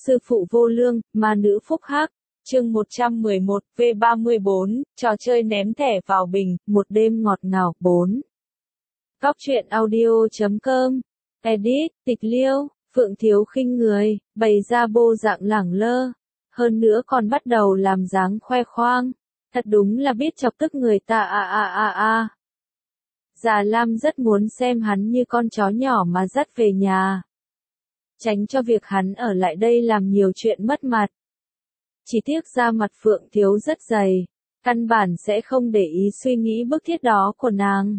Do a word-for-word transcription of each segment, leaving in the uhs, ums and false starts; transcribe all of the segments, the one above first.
sư phụ vô lương, ma nữ phúc hắc. Chương một trăm mười một, V ba mươi bốn, trò chơi ném thẻ vào bình, một đêm ngọt ngào, bốn. Góc truyện audio chấm com. Edit, Tịch Liêu, Phượng Thiếu khinh người, bày ra bộ dạng lẳng lơ. Hơn nữa còn bắt đầu làm dáng khoe khoang. Thật đúng là biết chọc tức người ta a a a a. Già Lam rất muốn xem hắn như con chó nhỏ mà dắt về nhà. Tránh cho việc hắn ở lại đây làm nhiều chuyện mất mặt. Chỉ tiếc da mặt Phượng Thiếu rất dày, căn bản sẽ không để ý suy nghĩ bức thiết đó của nàng.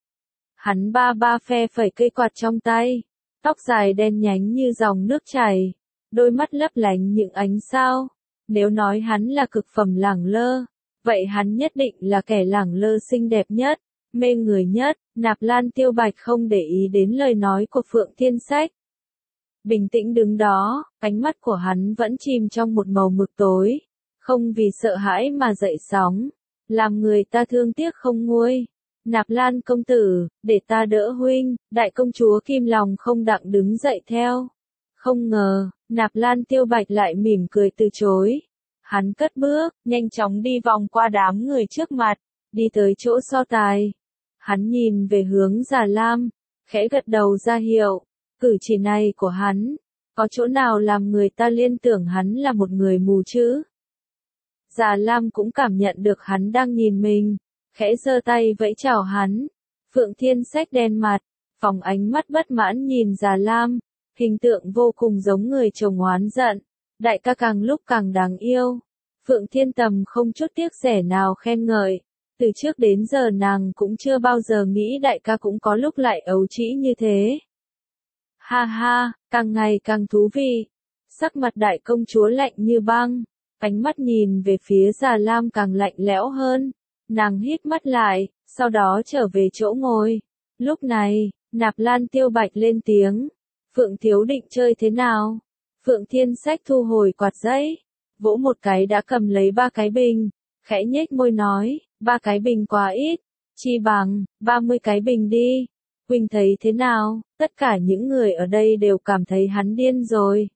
Hắn ba ba phe phẩy cây quạt trong tay, tóc dài đen nhánh như dòng nước chảy, đôi mắt lấp lánh những ánh sao. Nếu nói hắn là cực phẩm lẳng lơ, vậy hắn nhất định là kẻ lẳng lơ xinh đẹp nhất, mê người nhất. Nạp Lan Tiêu Bạch không để ý đến lời nói của Phượng Thiên Sách. Bình tĩnh đứng đó, ánh mắt của hắn vẫn chìm trong một màu mực tối, không vì sợ hãi mà dậy sóng, làm người ta thương tiếc không nguôi. Nạp Lan công tử, để ta đỡ huynh. Đại công chúa Kim Lòng không đặng đứng dậy theo. Không ngờ, Nạp Lan Tiêu Bạch lại mỉm cười từ chối. Hắn cất bước, nhanh chóng đi vòng qua đám người trước mặt, đi tới chỗ so tài. Hắn nhìn về hướng Già Lam, khẽ gật đầu ra hiệu. Cử chỉ này của hắn, có chỗ nào làm người ta liên tưởng hắn là một người mù chứ? Già Lam cũng cảm nhận được hắn đang nhìn mình, khẽ giơ tay vẫy chào hắn. Phượng Thiên Sách đen mặt, phóng ánh mắt bất mãn nhìn Già Lam, hình tượng vô cùng giống người chồng oán giận. Đại ca càng lúc càng đáng yêu. Phượng Thiên Tầm không chút tiếc rẻ nào khen ngợi. Từ trước đến giờ nàng cũng chưa bao giờ nghĩ đại ca cũng có lúc lại ấu trĩ như thế. Ha ha, càng ngày càng thú vị. Sắc mặt đại công chúa lạnh như băng, ánh mắt nhìn về phía Già Lam càng lạnh lẽo hơn. Nàng hít mắt lại, sau đó trở về chỗ ngồi. Lúc này, Nạp Lan Tiêu Bạch lên tiếng. Phượng Thiếu định chơi thế nào? Phượng Thiên Sách thu hồi quạt giấy, vỗ một cái đã cầm lấy ba cái bình, khẽ nhếch môi nói, ba cái bình quá ít, chi bằng, ba mươi cái bình đi. Huynh thấy thế nào? Tất cả những người ở đây đều cảm thấy hắn điên rồi.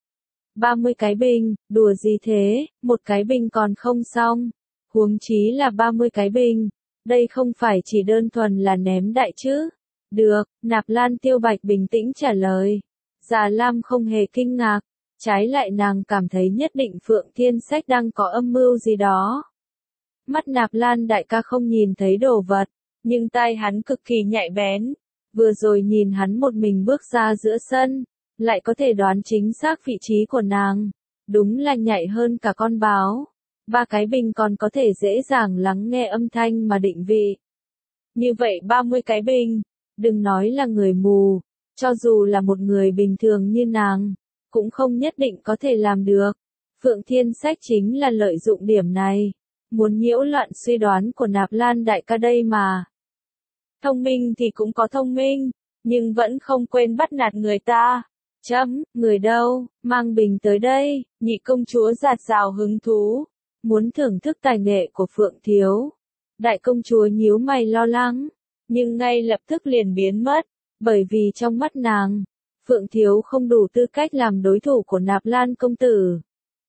ba mươi cái bình, đùa gì thế, một cái bình còn không xong. Huống chí là ba mươi cái bình, đây không phải chỉ đơn thuần là ném đại chứ. Được, Nạp Lan Tiêu Bạch bình tĩnh trả lời. Già Lam không hề kinh ngạc, trái lại nàng cảm thấy nhất định Phượng Thiên Sách đang có âm mưu gì đó. Mắt Nạp Lan đại ca không nhìn thấy đồ vật, nhưng tai hắn cực kỳ nhạy bén. Vừa rồi nhìn hắn một mình bước ra giữa sân, lại có thể đoán chính xác vị trí của nàng. Đúng là nhạy hơn cả con báo. Ba cái bình còn có thể dễ dàng lắng nghe âm thanh mà định vị. Như vậy ba mươi cái bình, đừng nói là người mù, cho dù là một người bình thường như nàng, cũng không nhất định có thể làm được. Phượng Thiên Sách chính là lợi dụng điểm này, muốn nhiễu loạn suy đoán của Nạp Lan đại ca đây mà. Thông minh thì cũng có thông minh, nhưng vẫn không quên bắt nạt người ta. Chấm, người đâu, mang bình tới đây. Nhị công chúa giạt rào hứng thú, muốn thưởng thức tài nghệ của Phượng Thiếu. Đại công chúa nhíu mày lo lắng, nhưng ngay lập tức liền biến mất, bởi vì trong mắt nàng, Phượng Thiếu không đủ tư cách làm đối thủ của Nạp Lan công tử.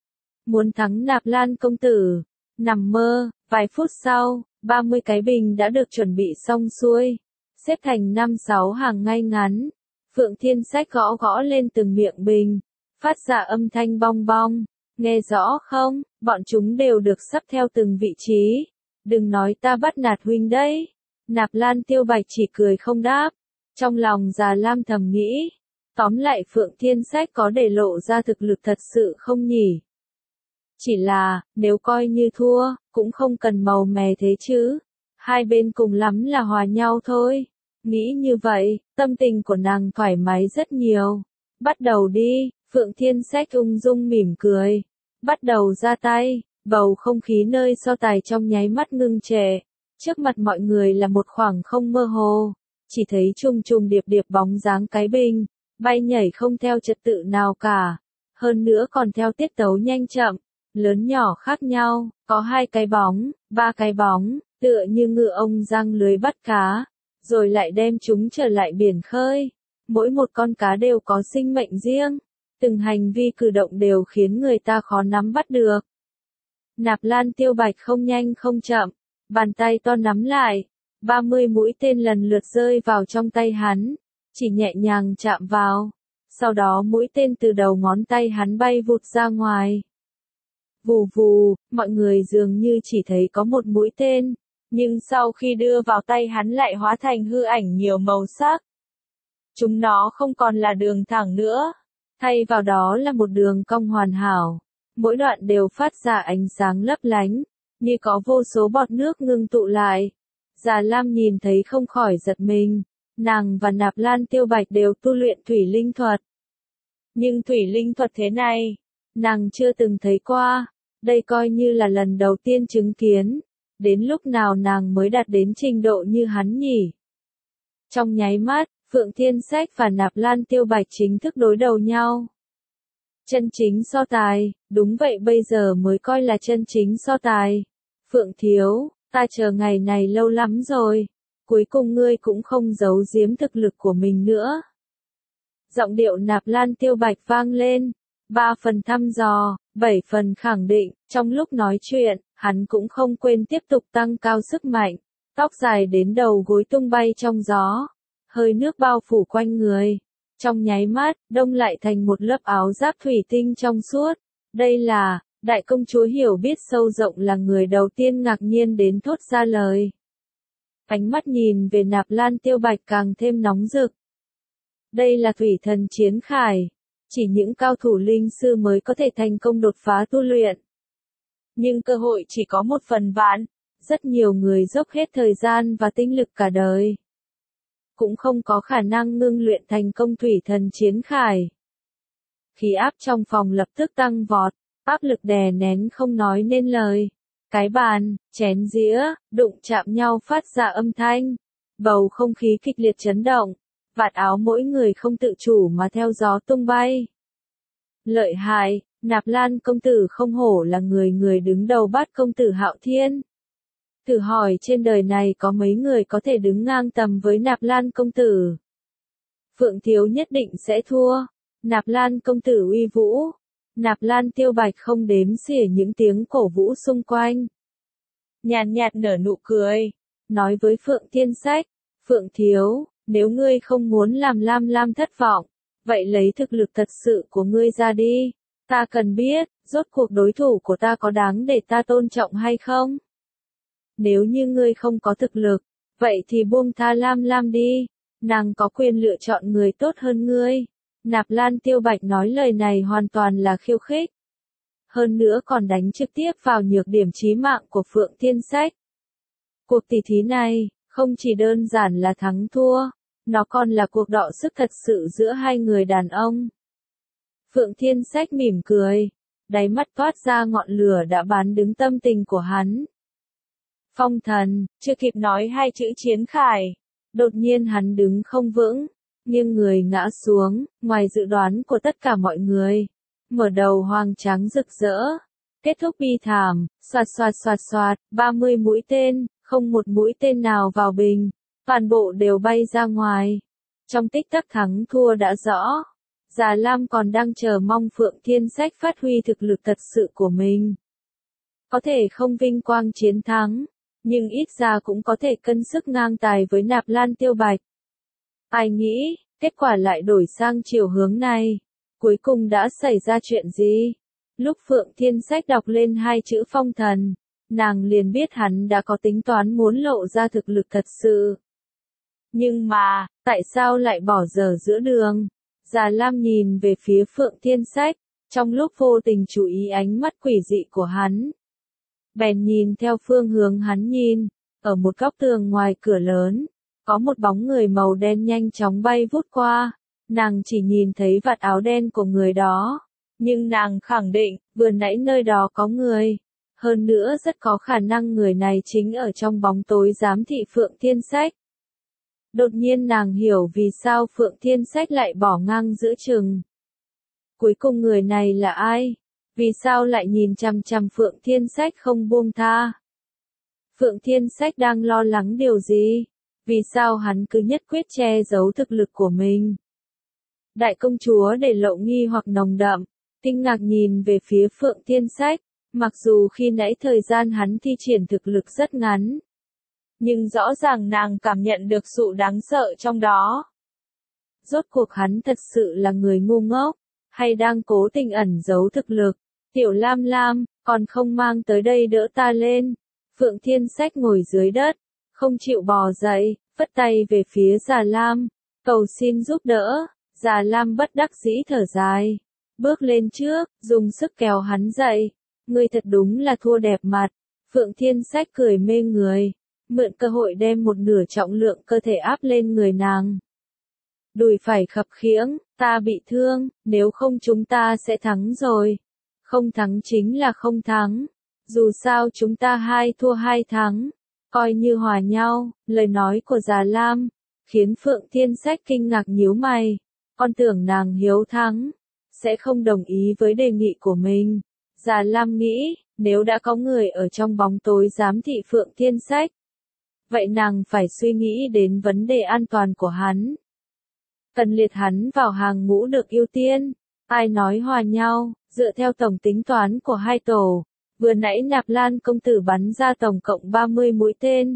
Muốn thắng Nạp Lan công tử, nằm mơ. Vài phút sau, ba mươi cái bình đã được chuẩn bị xong xuôi, xếp thành năm sáu hàng ngay ngắn. Phượng Thiên Sách gõ gõ lên từng miệng bình, phát ra âm thanh bong bong. Nghe rõ không? Bọn chúng đều được sắp theo từng vị trí. Đừng nói ta bắt nạt huynh đấy. Nạp Lan Tiêu Bạch chỉ cười không đáp. Trong lòng Già Lam thầm nghĩ, tóm lại Phượng Thiên Sách có để lộ ra thực lực thật sự không nhỉ? Chỉ là, nếu coi như thua, cũng không cần màu mè thế chứ. Hai bên cùng lắm là hòa nhau thôi. Nghĩ như vậy, tâm tình của nàng thoải mái rất nhiều. Bắt đầu đi. Phượng Thiên Sách ung dung mỉm cười. Bắt đầu ra tay. Bầu không khí nơi so tài trong nháy mắt ngưng trệ. Trước mặt mọi người là một khoảng không mơ hồ. Chỉ thấy trùng trùng điệp điệp bóng dáng cái bình, bay nhảy không theo trật tự nào cả. Hơn nữa còn theo tiết tấu nhanh chậm, lớn nhỏ khác nhau, có hai cái bóng, ba cái bóng, tựa như ngựa ông giăng lưới bắt cá, rồi lại đem chúng trở lại biển khơi. Mỗi một con cá đều có sinh mệnh riêng. Từng hành vi cử động đều khiến người ta khó nắm bắt được. Nạp Lan Tiêu Bạch không nhanh không chậm, bàn tay to nắm lại, ba mươi mũi tên lần lượt rơi vào trong tay hắn, chỉ nhẹ nhàng chạm vào, sau đó mũi tên từ đầu ngón tay hắn bay vụt ra ngoài. Vù vù, mọi người dường như chỉ thấy có một mũi tên, nhưng sau khi đưa vào tay hắn lại hóa thành hư ảnh nhiều màu sắc. Chúng nó không còn là đường thẳng nữa, thay vào đó là một đường cong hoàn hảo, mỗi đoạn đều phát ra ánh sáng lấp lánh, như có vô số bọt nước ngưng tụ lại. Già Lam nhìn thấy không khỏi giật mình, nàng và Nạp Lan Tiêu Bạch đều tu luyện thủy linh thuật. Nhưng thủy linh thuật thế này, nàng chưa từng thấy qua, đây coi như là lần đầu tiên chứng kiến, đến lúc nào nàng mới đạt đến trình độ như hắn nhỉ? Trong nháy mắt, Phượng Thiên Sách và Nạp Lan Tiêu Bạch chính thức đối đầu nhau. Chân chính so tài, đúng vậy bây giờ mới coi là chân chính so tài. Phượng Thiếu, ta chờ ngày này lâu lắm rồi, cuối cùng ngươi cũng không giấu giếm thực lực của mình nữa. Giọng điệu Nạp Lan Tiêu Bạch vang lên, ba phần thăm dò, bảy phần khẳng định, trong lúc nói chuyện, hắn cũng không quên tiếp tục tăng cao sức mạnh, tóc dài đến đầu gối tung bay trong gió, hơi nước bao phủ quanh người. Trong nháy mắt, đông lại thành một lớp áo giáp thủy tinh trong suốt. Đây là, đại công chúa hiểu biết sâu rộng là người đầu tiên ngạc nhiên đến thốt ra lời. Ánh mắt nhìn về Nạp Lan Tiêu Bạch càng thêm nóng rực. Đây là thủy thần chiến khải, chỉ những cao thủ linh sư mới có thể thành công đột phá tu luyện. Nhưng cơ hội chỉ có một phần vạn, rất nhiều người dốc hết thời gian và tinh lực cả đời, cũng không có khả năng ngưng luyện thành công thủy thần chiến khải. Khí áp trong phòng lập tức tăng vọt, áp lực đè nén không nói nên lời. Cái bàn, chén dĩa, đụng chạm nhau phát ra âm thanh. Bầu không khí kịch liệt chấn động, vạt áo mỗi người không tự chủ mà theo gió tung bay. Lợi hại, Nạp Lan công tử không hổ là người người đứng đầu Bát công tử Hạo Thiên. Thử hỏi trên đời này có mấy người có thể đứng ngang tầm với Nạp Lan công tử. Phượng Thiếu nhất định sẽ thua. Nạp Lan công tử uy vũ. Nạp Lan Tiêu Bạch không đếm xỉa những tiếng cổ vũ xung quanh. Nhàn nhạt nở nụ cười, nói với Phượng Thiên Sách, Phượng Thiếu, nếu ngươi không muốn làm Lam Lam thất vọng, vậy lấy thực lực thật sự của ngươi ra đi. Ta cần biết, rốt cuộc đối thủ của ta có đáng để ta tôn trọng hay không? Nếu như ngươi không có thực lực, vậy thì buông tha Lam Lam đi, nàng có quyền lựa chọn người tốt hơn ngươi. Nạp Lan Tiêu Bạch nói lời này hoàn toàn là khiêu khích. Hơn nữa còn đánh trực tiếp vào nhược điểm chí mạng của Phượng Thiên Sách. Cuộc tỷ thí này, không chỉ đơn giản là thắng thua, nó còn là cuộc đọ sức thật sự giữa hai người đàn ông. Phượng Thiên Sách mỉm cười, đáy mắt toát ra ngọn lửa đã bán đứng tâm tình của hắn. Phong thần, chưa kịp nói hai chữ chiến khải, đột nhiên hắn đứng không vững, nghiêng người ngã xuống, ngoài dự đoán của tất cả mọi người. Mở đầu hoàng trắng rực rỡ, kết thúc bi thảm, xoạt xoạt xoạt xoạt, ba mươi mũi tên, không một mũi tên nào vào bình, toàn bộ đều bay ra ngoài. Trong tích tắc thắng thua đã rõ, Già Lam còn đang chờ mong Phượng Thiên Sách phát huy thực lực thật sự của mình. Có thể không vinh quang chiến thắng, nhưng ít ra cũng có thể cân sức ngang tài với Nạp Lan Tiêu Bạch. Ai nghĩ, kết quả lại đổi sang chiều hướng này. Cuối cùng đã xảy ra chuyện gì? Lúc Phượng Thiên Sách đọc lên hai chữ phong thần, nàng liền biết hắn đã có tính toán muốn lộ ra thực lực thật sự. Nhưng mà, tại sao lại bỏ dở giữa đường? Già Lam nhìn về phía Phượng Thiên Sách, trong lúc vô tình chú ý ánh mắt quỷ dị của hắn. Bèn nhìn theo phương hướng hắn nhìn, ở một góc tường ngoài cửa lớn, có một bóng người màu đen nhanh chóng bay vút qua. Nàng chỉ nhìn thấy vạt áo đen của người đó, nhưng nàng khẳng định, vừa nãy nơi đó có người. Hơn nữa rất có khả năng người này chính ở trong bóng tối giám thị Phượng Thiên Sách. Đột nhiên nàng hiểu vì sao Phượng Thiên Sách lại bỏ ngang giữa chừng. Cuối cùng người này là ai? Vì sao lại nhìn chằm chằm Phượng Thiên Sách không buông tha? Phượng Thiên Sách đang lo lắng điều gì? Vì sao hắn cứ nhất quyết che giấu thực lực của mình? Đại công chúa để lộ nghi hoặc nồng đậm, kinh ngạc nhìn về phía Phượng Thiên Sách, mặc dù khi nãy thời gian hắn thi triển thực lực rất ngắn. Nhưng rõ ràng nàng cảm nhận được sự đáng sợ trong đó. Rốt cuộc hắn thật sự là người ngu ngốc, hay đang cố tình ẩn giấu thực lực. Tiểu Lam Lam, còn không mang tới đây đỡ ta lên. Phượng Thiên Sách ngồi dưới đất, không chịu bò dậy, phất tay về phía Già Lam, cầu xin giúp đỡ. Già Lam bất đắc dĩ thở dài, bước lên trước, dùng sức kéo hắn dậy. Ngươi thật đúng là thua đẹp mặt. Phượng Thiên Sách cười mê người, mượn cơ hội đem một nửa trọng lượng cơ thể áp lên người nàng. Đùi phải khập khiễng, ta bị thương, nếu không chúng ta sẽ thắng rồi. Không thắng chính là không thắng. Dù sao chúng ta hai thua hai thắng, coi như hòa nhau. Lời nói của Già Lam khiến Phượng Thiên Sách kinh ngạc nhíu mày. Con tưởng nàng hiếu thắng, sẽ không đồng ý với đề nghị của mình. Già Lam nghĩ, nếu đã có người ở trong bóng tối giám thị Phượng Thiên Sách, vậy nàng phải suy nghĩ đến vấn đề an toàn của hắn. Cần liệt hắn vào hàng ngũ được ưu tiên. Ai nói hòa nhau, dựa theo tổng tính toán của hai tổ, vừa nãy Nạp Lan công tử bắn ra tổng cộng ba mươi mũi tên.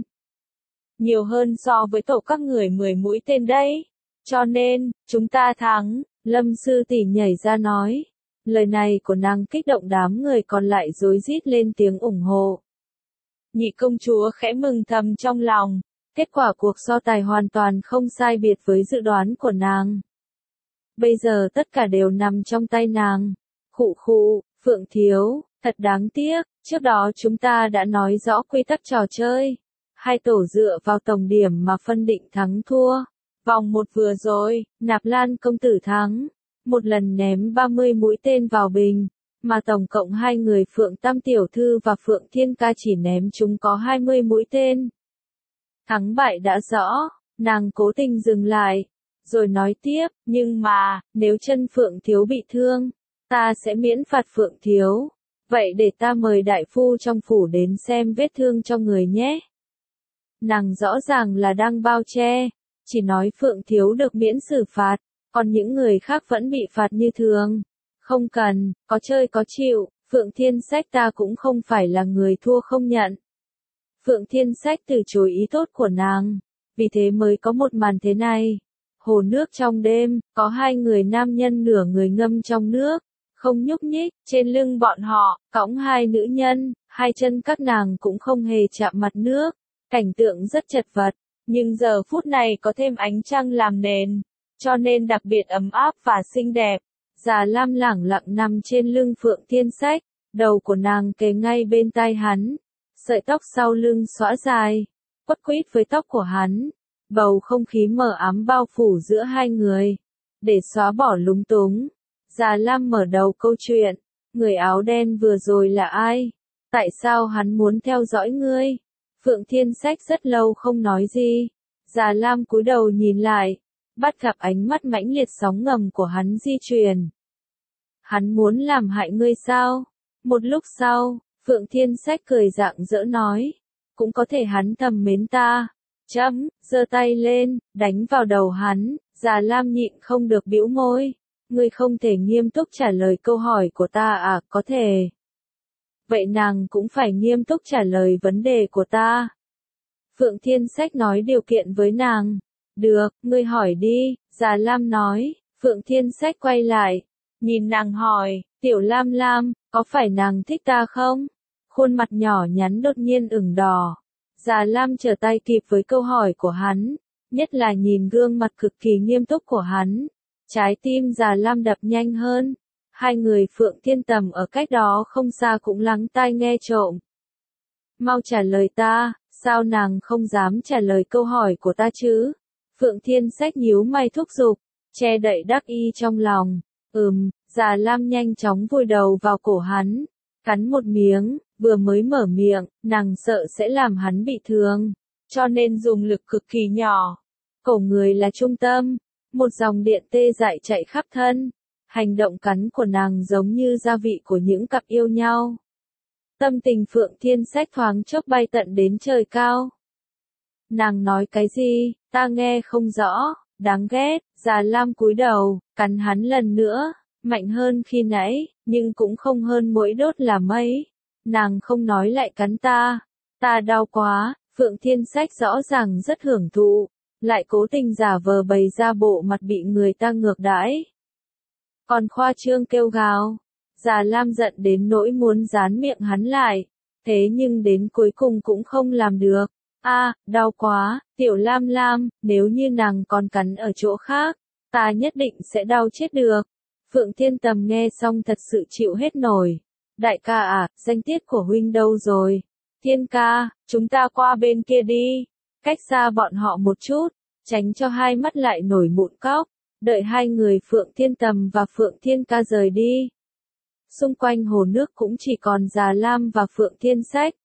Nhiều hơn so với tổ các người mười mũi tên đấy. Cho nên, chúng ta thắng, Lâm sư tỷ nhảy ra nói. Lời này của nàng kích động đám người còn lại rối rít lên tiếng ủng hộ. Nhị công chúa khẽ mừng thầm trong lòng, kết quả cuộc so tài hoàn toàn không sai biệt với dự đoán của nàng. Bây giờ tất cả đều nằm trong tay nàng. Khụ khụ, Phượng thiếu, thật đáng tiếc, trước đó chúng ta đã nói rõ quy tắc trò chơi. Hai tổ dựa vào tổng điểm mà phân định thắng thua. Vòng một vừa rồi, Nạp Lan công tử thắng, một lần ném ba mươi mũi tên vào bình, mà tổng cộng hai người Phượng Tam tiểu thư và Phượng Thiên ca chỉ ném chúng có hai mươi mũi tên. Thắng bại đã rõ, nàng cố tình dừng lại, rồi nói tiếp, nhưng mà, nếu chân Phượng thiếu bị thương, ta sẽ miễn phạt Phượng thiếu. Vậy để ta mời đại phu trong phủ đến xem vết thương trong người nhé. Nàng rõ ràng là đang bao che, chỉ nói Phượng thiếu được miễn xử phạt, còn những người khác vẫn bị phạt như thường. Không cần, có chơi có chịu, Phượng Thiên Sách ta cũng không phải là người thua không nhận. Phượng Thiên Sách từ chối ý tốt của nàng, vì thế mới có một màn thế này. Hồ nước trong đêm, có hai người nam nhân nửa người ngâm trong nước, không nhúc nhích, trên lưng bọn họ, cõng hai nữ nhân, hai chân các nàng cũng không hề chạm mặt nước, cảnh tượng rất chật vật, nhưng giờ phút này có thêm ánh trăng làm nền, cho nên đặc biệt ấm áp và xinh đẹp. Già Lam lẳng lặng nằm trên lưng Phượng Thiên Sách, đầu của nàng kề ngay bên tai hắn, sợi tóc sau lưng xõa dài, quất quýt với tóc của hắn, bầu không khí mờ ám bao phủ giữa hai người. Để xóa bỏ lúng túng, Già Lam mở đầu câu chuyện, người áo đen vừa rồi là ai? Tại sao hắn muốn theo dõi ngươi? Phượng Thiên Sách rất lâu không nói gì. Già Lam cúi đầu nhìn lại, bắt gặp ánh mắt mãnh liệt sóng ngầm của hắn di chuyển. Hắn muốn làm hại ngươi sao? Một lúc sau, Phượng Thiên Sách cười rạng rỡ nói, cũng có thể hắn thầm mến ta. Chấm, giơ tay lên, đánh vào đầu hắn. Già Lam nhịn không được bĩu môi. Ngươi không thể nghiêm túc trả lời câu hỏi của ta à? Có thể. Vậy nàng cũng phải nghiêm túc trả lời vấn đề của ta. Phượng Thiên Sách nói điều kiện với nàng. Được, ngươi hỏi đi, Già Lam nói. Phượng Thiên Sách quay lại, nhìn nàng hỏi, Tiểu Lam Lam, có phải nàng thích ta không? Khuôn mặt nhỏ nhắn đột nhiên ửng đỏ. Già Lam trở tay kịp với câu hỏi của hắn, nhất là nhìn gương mặt cực kỳ nghiêm túc của hắn. Trái tim Già Lam đập nhanh hơn. Hai người Phượng Thiên Tầm ở cách đó không xa cũng lắng tai nghe trộm. Mau trả lời ta, sao nàng không dám trả lời câu hỏi của ta chứ? Phượng Thiên Sách nhíu mày thúc giục, che đậy đắc y trong lòng. Ừm, Già Lam nhanh chóng vùi đầu vào cổ hắn, cắn một miếng, vừa mới mở miệng, nàng sợ sẽ làm hắn bị thương, cho nên dùng lực cực kỳ nhỏ. Cổ người là trung tâm, một dòng điện tê dại chạy khắp thân. Hành động cắn của nàng giống như gia vị của những cặp yêu nhau. Tâm tình Phượng Thiên Sách thoáng chốc bay tận đến trời cao. Nàng nói cái gì, ta nghe không rõ. Đáng ghét, Già Lam cúi đầu, cắn hắn lần nữa, mạnh hơn khi nãy, nhưng cũng không hơn mỗi đốt là mấy. Nàng không nói lại cắn ta, ta đau quá, Phượng Thiên Sách rõ ràng rất hưởng thụ, lại cố tình giả vờ bày ra bộ mặt bị người ta ngược đãi. Còn khoa trương kêu gào, Già Lam giận đến nỗi muốn dán miệng hắn lại, thế nhưng đến cuối cùng cũng không làm được. A, đau quá, tiểu Lam Lam, nếu như nàng còn cắn ở chỗ khác, ta nhất định sẽ đau chết được. Phượng Thiên Tầm nghe xong thật sự chịu hết nổi. Đại ca à, danh tiết của huynh đâu rồi? Thiên ca, chúng ta qua bên kia đi, cách xa bọn họ một chút, tránh cho hai mắt lại nổi mụn cóc. Đợi hai người Phượng Thiên Tầm và Phượng Thiên ca rời đi. Xung quanh hồ nước cũng chỉ còn Già Lam và Phượng Thiên Sách.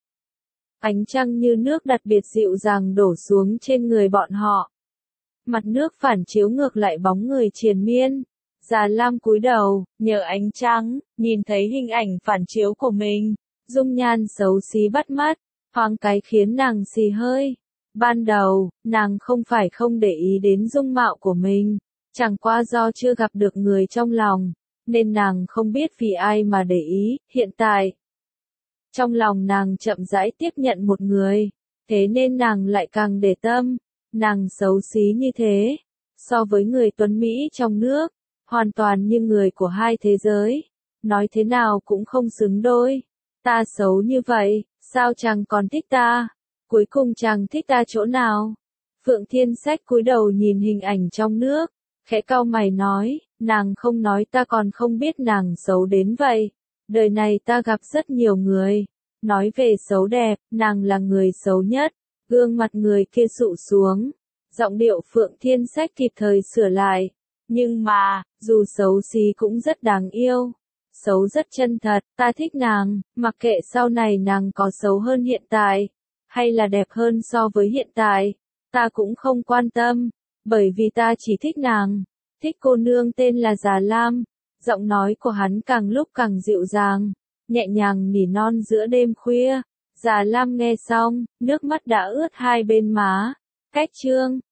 Ánh trăng như nước đặc biệt dịu dàng đổ xuống trên người bọn họ. Mặt nước phản chiếu ngược lại bóng người triền miên. Già Lam cúi đầu, nhờ ánh trăng, nhìn thấy hình ảnh phản chiếu của mình. Dung nhan xấu xí bắt mắt, thoáng cái khiến nàng xì hơi. Ban đầu, nàng không phải không để ý đến dung mạo của mình. Chẳng qua do chưa gặp được người trong lòng, nên nàng không biết vì ai mà để ý. Hiện tại, trong lòng nàng chậm rãi tiếp nhận một người, thế nên nàng lại càng để tâm. Nàng xấu xí như thế, so với người tuấn Mỹ trong nước, hoàn toàn như người của hai thế giới. Nói thế nào cũng không xứng đôi. Ta xấu như vậy, sao chàng còn thích ta? Cuối cùng chàng thích ta chỗ nào? Phượng Thiên Sách cúi đầu nhìn hình ảnh trong nước, khẽ cau mày nói, nàng không nói ta còn không biết nàng xấu đến vậy. Đời này ta gặp rất nhiều người, nói về xấu đẹp, nàng là người xấu nhất. Gương mặt người kia sụ xuống, giọng điệu Phượng Thiên Sách kịp thời sửa lại. Nhưng mà, dù xấu xí cũng rất đáng yêu. Xấu rất chân thật, ta thích nàng, mặc kệ sau này nàng có xấu hơn hiện tại, hay là đẹp hơn so với hiện tại, ta cũng không quan tâm, bởi vì ta chỉ thích nàng. Thích cô nương tên là Già Lam. Giọng nói của hắn càng lúc càng dịu dàng, nhẹ nhàng nỉ non giữa đêm khuya. Già Lam nghe xong, nước mắt đã ướt hai bên má. Cách chương